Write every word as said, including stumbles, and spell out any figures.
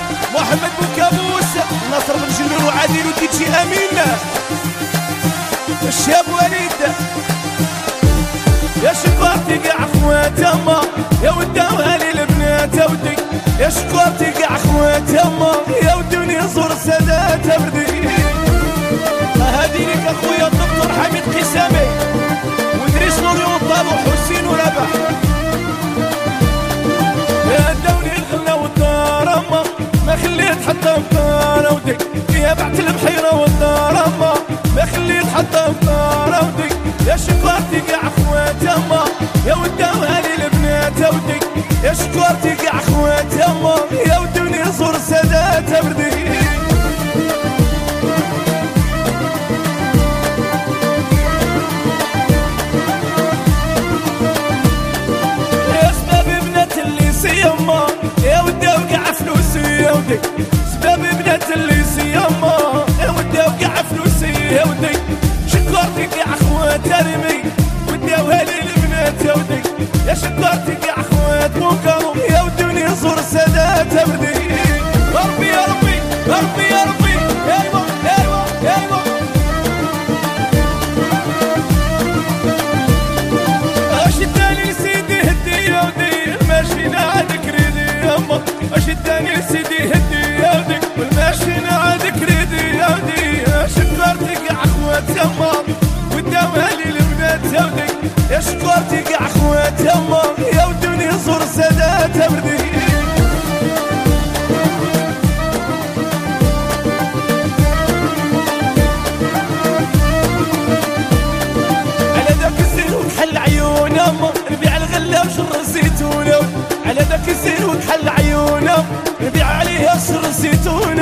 محمد بوكابوس، ناصر بن جنون وعادل وديتشي امين، الشاب وليد، يا شكرتي كاع خوات اما يا وداوها لي البنات ودي، يا شكرتي كاع خوات اما يا ودوني نزور السادات بردي. هادي ليك اخويا الدكتور حميد قسامي ودريس نوري وطال وحسين وربح، يا داوني الغلا والدار اما ما خليت حتى مطار ودي، يا بعت البحيره والدار اما ما خليت حتى مطار ودي، يا شكرتي كاع خوات اما يا وداوها لي البنات ودي، يا شكرتي كاع خوات اما يا ودوني نزور السادات بردي. يا سباب بنات الليسي يما يا وداو كاع فلوسي يا ودي، سباب بنات الليسي يما يا وداو كاع فلوسي يا ودي، شكرتي كاع خوات رمي وداوها لي البنات يا ودي، يا شكرتي كاع خوات بوكارو يا ودوني نزور السادات بردي. ربي يا ربي ربي يا ربي ايوا ايوا ايوا، اشداني سيدي هدي يا ودي الماشي عادك ريدي يما، اشداني سيدي هدي يا ودي والماشي عادك ريدي يا ودي، شكرتي كاع خوات يما وداوها لي البنات يا ودي، يا شكرتي كاع خوات يما يا ودوني نزور السادات بردي. على ذاك الزين وكحل عيون اما نبيع الغله وشر الزيتون، على ذاك الزين وكحل عيون نبيع عليها شر الزيتون،